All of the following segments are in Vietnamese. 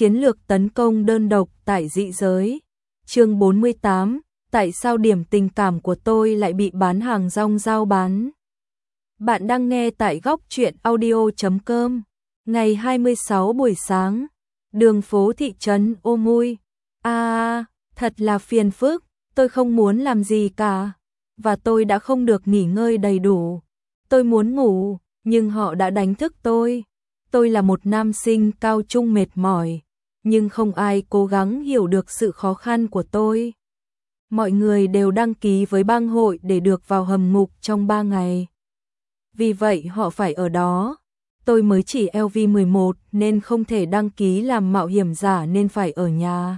Chiến lược tấn công đơn độc tại dị giới. Chương 48, tại sao điểm tình cảm của tôi lại bị bán hàng rong giao bán? Bạn đang nghe tại góc truyện audio.com. Ngày 26 buổi sáng, đường phố thị trấn Ô Mui. Thật là phiền phức, tôi không muốn làm gì cả. Và tôi đã không được nghỉ ngơi đầy đủ. Tôi muốn ngủ, nhưng họ đã đánh thức tôi. Tôi là một nam sinh cao trung mệt mỏi, nhưng không ai cố gắng hiểu được sự khó khăn của tôi. Mọi người đều đăng ký với bang hội để được vào hầm ngục trong 3 ngày. Vì vậy họ phải ở đó. Tôi mới chỉ LV11 nên không thể đăng ký làm mạo hiểm giả nên phải ở nhà.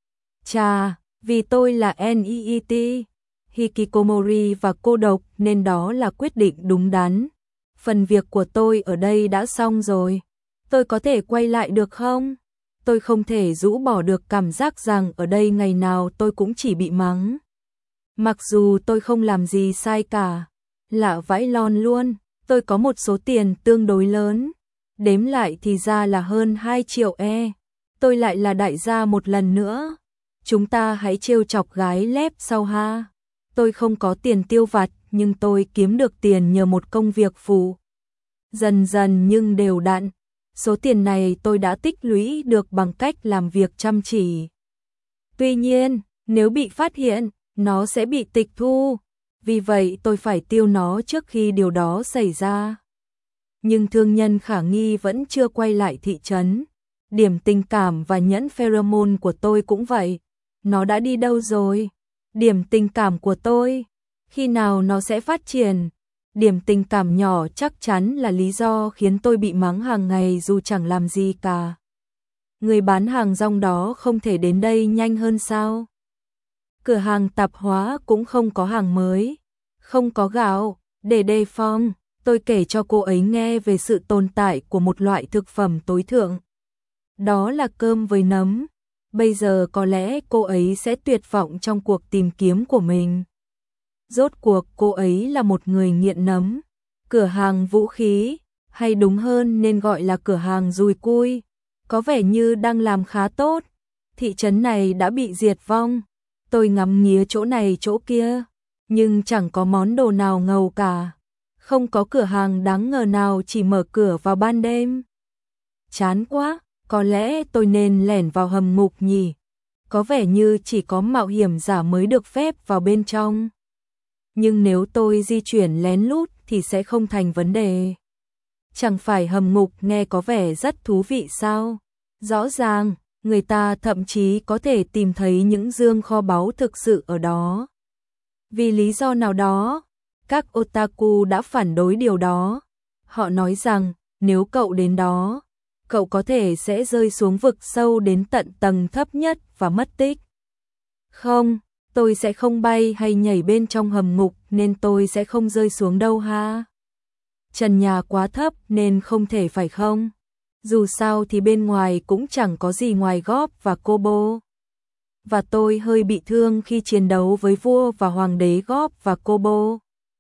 Vì tôi là NEET, Hikikomori và cô độc nên đó là quyết định đúng đắn. Phần việc của tôi ở đây đã xong rồi. Tôi có thể quay lại được không? Tôi không thể rũ bỏ được cảm giác rằng ở đây ngày nào tôi cũng chỉ bị mắng. Mặc dù tôi không làm gì sai cả. Lạ vãi lon luôn, tôi có một số tiền tương đối lớn. Đếm lại thì ra là hơn 2 triệu E. Tôi lại là đại gia một lần nữa. Chúng ta hãy trêu chọc gái lép sau ha. Tôi không có tiền tiêu vặt nhưng tôi kiếm được tiền nhờ một công việc phụ. Dần dần nhưng đều đặn. Số tiền này tôi đã tích lũy được bằng cách làm việc chăm chỉ. Tuy nhiên, nếu bị phát hiện, nó sẽ bị tịch thu. Vì vậy tôi phải tiêu nó trước khi điều đó xảy ra. Nhưng thương nhân khả nghi vẫn chưa quay lại thị trấn. Điểm tình cảm và nhẫn pheromone của tôi cũng vậy. Nó đã đi đâu rồi? Điểm tình cảm của tôi, khi nào nó sẽ phát triển? Điểm tình cảm nhỏ chắc chắn là lý do khiến tôi bị mắng hàng ngày dù chẳng làm gì cả. Người bán hàng rong đó không thể đến đây nhanh hơn sao? Cửa hàng tạp hóa cũng không có hàng mới, không có gạo. Để đề phòng, tôi kể cho cô ấy nghe về sự tồn tại của một loại thực phẩm tối thượng. Đó là cơm với nấm. Bây giờ có lẽ cô ấy sẽ tuyệt vọng trong cuộc tìm kiếm của mình. Rốt cuộc cô ấy là một người nghiện nấm. Cửa hàng vũ khí, hay đúng hơn nên gọi là cửa hàng dùi cui, có vẻ như đang làm khá tốt. Thị trấn này đã bị diệt vong. Tôi ngắm nghía chỗ này chỗ kia, nhưng chẳng có món đồ nào ngầu cả. Không có cửa hàng đáng ngờ nào chỉ mở cửa vào ban đêm. Chán quá, có lẽ tôi nên lẻn vào hầm ngục nhỉ? Có vẻ như chỉ có mạo hiểm giả mới được phép vào bên trong. Nhưng nếu tôi di chuyển lén lút thì sẽ không thành vấn đề. Chẳng phải hầm ngục nghe có vẻ rất thú vị sao? Rõ ràng, người ta thậm chí có thể tìm thấy những dương kho báu thực sự ở đó. Vì lý do nào đó, các otaku đã phản đối điều đó. Họ nói rằng, nếu cậu đến đó, cậu có thể sẽ rơi xuống vực sâu đến tận tầng thấp nhất và mất tích. Không, tôi sẽ không bay hay nhảy bên trong hầm ngục nên tôi sẽ không rơi xuống đâu ha. Trần nhà quá thấp nên không thể phải không? Dù sao thì bên ngoài cũng chẳng có gì ngoài góp và Kobo. Và tôi hơi bị thương khi chiến đấu với vua và hoàng đế góp và Kobo.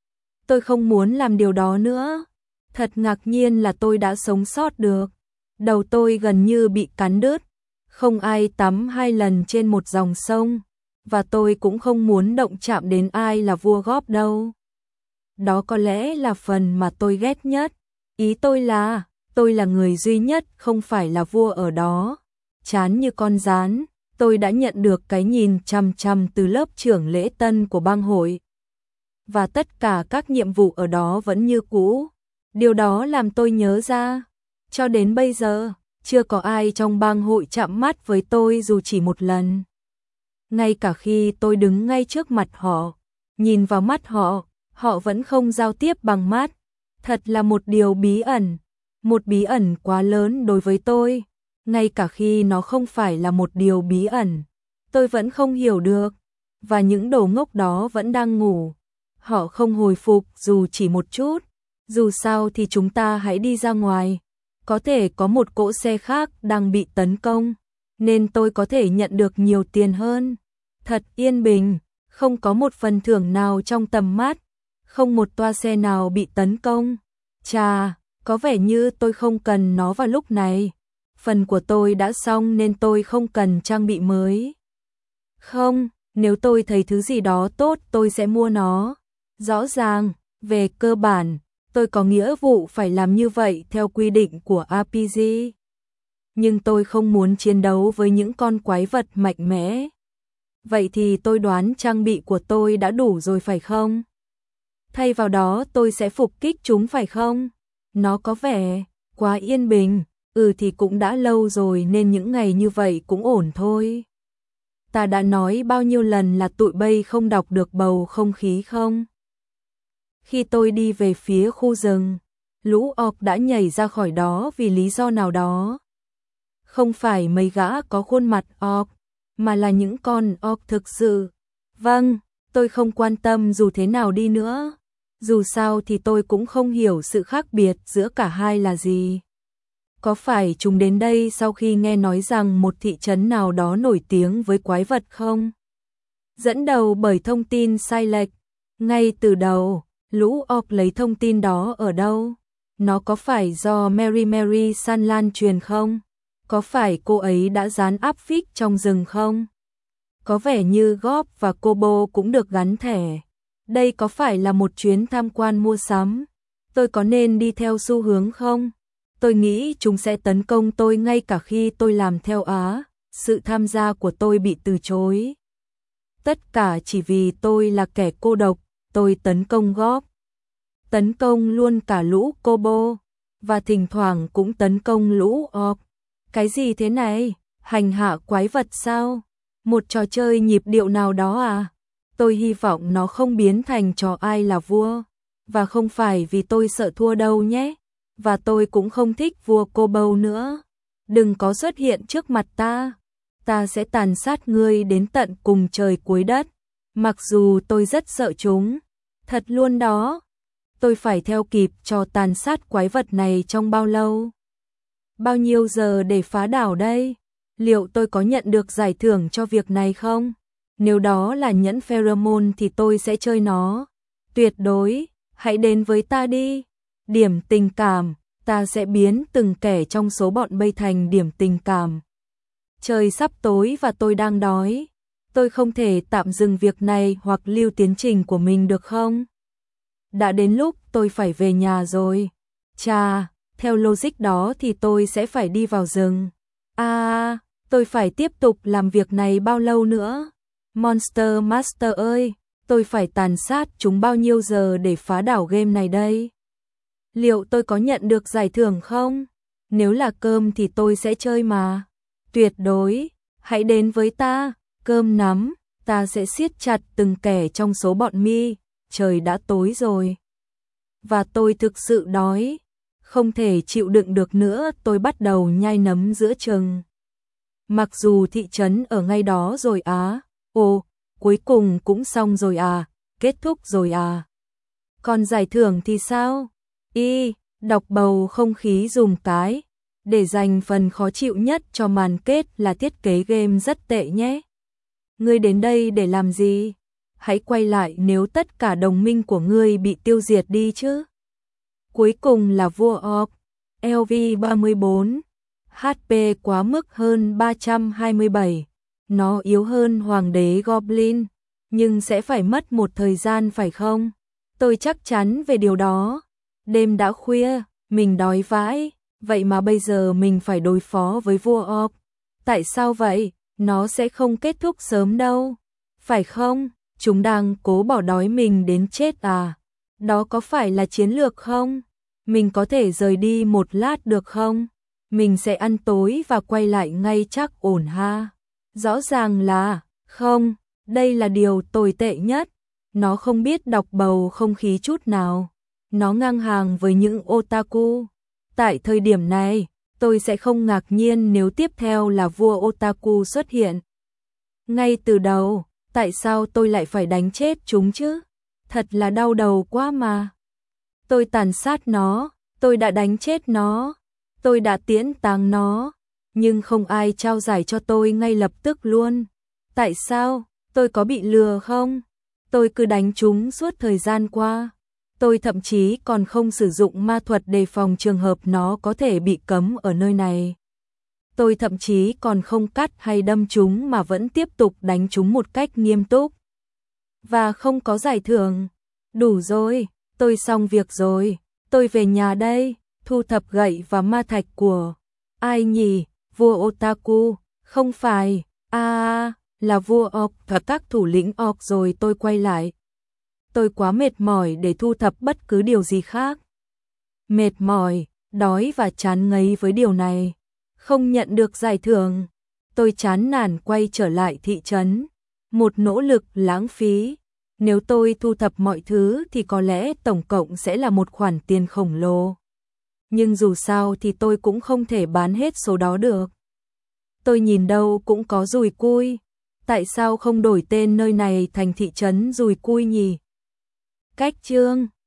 Tôi không muốn làm điều đó nữa. Thật ngạc nhiên là tôi đã sống sót được. Đầu tôi gần như bị cắn đứt. Không ai tắm 2 lần trên một dòng sông. Và tôi cũng không muốn động chạm đến ai là vua góp đâu. Đó có lẽ là phần mà tôi ghét nhất. Ý tôi là người duy nhất không phải là vua ở đó. Chán như con gián, tôi đã nhận được cái nhìn chằm chằm từ lớp trưởng lễ tân của bang hội. Và tất cả các nhiệm vụ ở đó vẫn như cũ. Điều đó làm tôi nhớ ra. Cho đến bây giờ, chưa có ai trong bang hội chạm mắt với tôi dù chỉ một lần. Ngay cả khi tôi đứng ngay trước mặt họ, nhìn vào mắt họ, họ vẫn không giao tiếp bằng mắt. Thật là một điều bí ẩn. Một bí ẩn quá lớn đối với tôi. Ngay cả khi nó không phải là một điều bí ẩn, tôi vẫn không hiểu được. Và những đồ ngốc đó vẫn đang ngủ. Họ không hồi phục dù chỉ một chút. Dù sao thì chúng ta hãy đi ra ngoài. Có thể có một cỗ xe khác đang bị tấn công, nên tôi có thể nhận được nhiều tiền hơn. Thật yên bình, không có một phần thưởng nào trong tầm mắt, không một toa xe nào bị tấn công. Có vẻ như tôi không cần nó vào lúc này. Phần của tôi đã xong nên tôi không cần trang bị mới. Không, nếu tôi thấy thứ gì đó tốt tôi sẽ mua nó. Rõ ràng, về cơ bản, tôi có nghĩa vụ phải làm như vậy theo quy định của RPG. Nhưng tôi không muốn chiến đấu với những con quái vật mạnh mẽ. Vậy thì tôi đoán trang bị của tôi đã đủ rồi phải không? Thay vào đó tôi sẽ phục kích chúng phải không? Nó có vẻ quá yên bình. Thì cũng đã lâu rồi nên những ngày như vậy cũng ổn thôi. Ta đã nói bao nhiêu lần là tụi bay không đọc được bầu không khí không? Khi tôi đi về phía khu rừng, lũ orc đã nhảy ra khỏi đó vì lý do nào đó. Không phải mấy gã có khuôn mặt orc, mà là những con orc thực sự. Vâng, tôi không quan tâm dù thế nào đi nữa. Dù sao thì tôi cũng không hiểu sự khác biệt giữa cả hai là gì. Có phải chúng đến đây sau khi nghe nói rằng một thị trấn nào đó nổi tiếng với quái vật không? Dẫn đầu bởi thông tin sai lệch. Ngay từ đầu, lũ orc lấy thông tin đó ở đâu? Nó có phải do Mary San lan truyền không? Có phải cô ấy đã dán áp phích trong rừng không? Có vẻ như Gob và Kobo cũng được gắn thẻ. Đây có phải là một chuyến tham quan mua sắm? Tôi có nên đi theo xu hướng không? Tôi nghĩ chúng sẽ tấn công tôi ngay cả khi tôi làm theo sự tham gia của tôi bị từ chối. Tất cả chỉ vì tôi là kẻ cô độc, tôi tấn công Gob. Tấn công luôn cả lũ Kobo, và thỉnh thoảng cũng tấn công lũ orc. Cái gì thế này? Hành hạ quái vật sao? Một trò chơi nhịp điệu nào đó à? Tôi hy vọng nó không biến thành trò ai là vua. Và không phải vì tôi sợ thua đâu nhé. Và tôi cũng không thích vua Kobo nữa. Đừng có xuất hiện trước mặt ta. Ta sẽ tàn sát ngươi đến tận cùng trời cuối đất. Mặc dù tôi rất sợ chúng. Thật luôn đó. Tôi phải theo kịp trò tàn sát quái vật này trong bao lâu? Bao nhiêu giờ để phá đảo đây? Liệu tôi có nhận được giải thưởng cho việc này không? Nếu đó là nhẫn pheromone thì tôi sẽ chơi nó. Tuyệt đối, hãy đến với ta đi. Điểm tình cảm, ta sẽ biến từng kẻ trong số bọn bay thành điểm tình cảm. Trời sắp tối và tôi đang đói. Tôi không thể tạm dừng việc này hoặc lưu tiến trình của mình được không? Đã đến lúc tôi phải về nhà rồi. Chà, theo logic đó thì tôi sẽ phải đi vào rừng. Tôi phải tiếp tục làm việc này bao lâu nữa? Monster Master ơi, tôi phải tàn sát chúng bao nhiêu giờ để phá đảo game này đây? Liệu tôi có nhận được giải thưởng không? Nếu là cơm thì tôi sẽ chơi mà. Tuyệt đối, hãy đến với ta, cơm nắm, ta sẽ siết chặt từng kẻ trong số bọn mi. Trời đã tối rồi. Và tôi thực sự đói. Không thể chịu đựng được nữa, tôi bắt đầu nhai nấm giữa chừng. Mặc dù thị trấn ở ngay đó rồi cuối cùng cũng xong rồi kết thúc rồi Còn giải thưởng thì sao? Đọc bầu không khí dùm cái, để dành phần khó chịu nhất cho màn kết là thiết kế game rất tệ nhé. Ngươi đến đây để làm gì? Hãy quay lại nếu tất cả đồng minh của ngươi bị tiêu diệt đi chứ. Cuối cùng là vua orc, LV34, HP quá mức hơn 327, nó yếu hơn hoàng đế Goblin, nhưng sẽ phải mất một thời gian phải không? Tôi chắc chắn về điều đó. Đêm đã khuya, mình đói vãi, vậy mà bây giờ mình phải đối phó với vua orc. Tại sao vậy? Nó sẽ không kết thúc sớm đâu, phải không? Chúng đang cố bỏ đói mình đến chết Đó có phải là chiến lược không? Mình có thể rời đi một lát được không? Mình sẽ ăn tối và quay lại ngay chắc ổn ha. Rõ ràng là, không, đây là điều tồi tệ nhất. Nó không biết đọc bầu không khí chút nào. Nó ngang hàng với những otaku. Tại thời điểm này, tôi sẽ không ngạc nhiên nếu tiếp theo là vua otaku xuất hiện. Ngay từ đầu, tại sao tôi lại phải đánh chết chúng chứ? Thật là đau đầu quá mà. Tôi tàn sát nó, tôi đã đánh chết nó, tôi đã tiễn táng nó, nhưng không ai trao giải cho tôi ngay lập tức luôn. Tại sao? Tôi có bị lừa không? Tôi cứ đánh chúng suốt thời gian qua. Tôi thậm chí còn không sử dụng ma thuật đề phòng trường hợp nó có thể bị cấm ở nơi này. Tôi thậm chí còn không cắt hay đâm chúng mà vẫn tiếp tục đánh chúng một cách nghiêm túc. Và không có giải thưởng. Đủ rồi, tôi xong việc rồi, tôi về nhà đây, thu thập gậy và ma thạch của... Ai nhỉ? Vua Otaku, không phải, là vua Orc và các thủ lĩnh Orc rồi tôi quay lại. Tôi quá mệt mỏi để thu thập bất cứ điều gì khác. Mệt mỏi, đói và chán ngấy với điều này. Không nhận được giải thưởng. Tôi chán nản quay trở lại thị trấn. Một nỗ lực lãng phí. Nếu tôi thu thập mọi thứ thì có lẽ tổng cộng sẽ là một khoản tiền khổng lồ. Nhưng dù sao thì tôi cũng không thể bán hết số đó được. Tôi nhìn đâu cũng có dùi cui. Tại sao không đổi tên nơi này thành thị trấn dùi cui nhỉ? Cách chương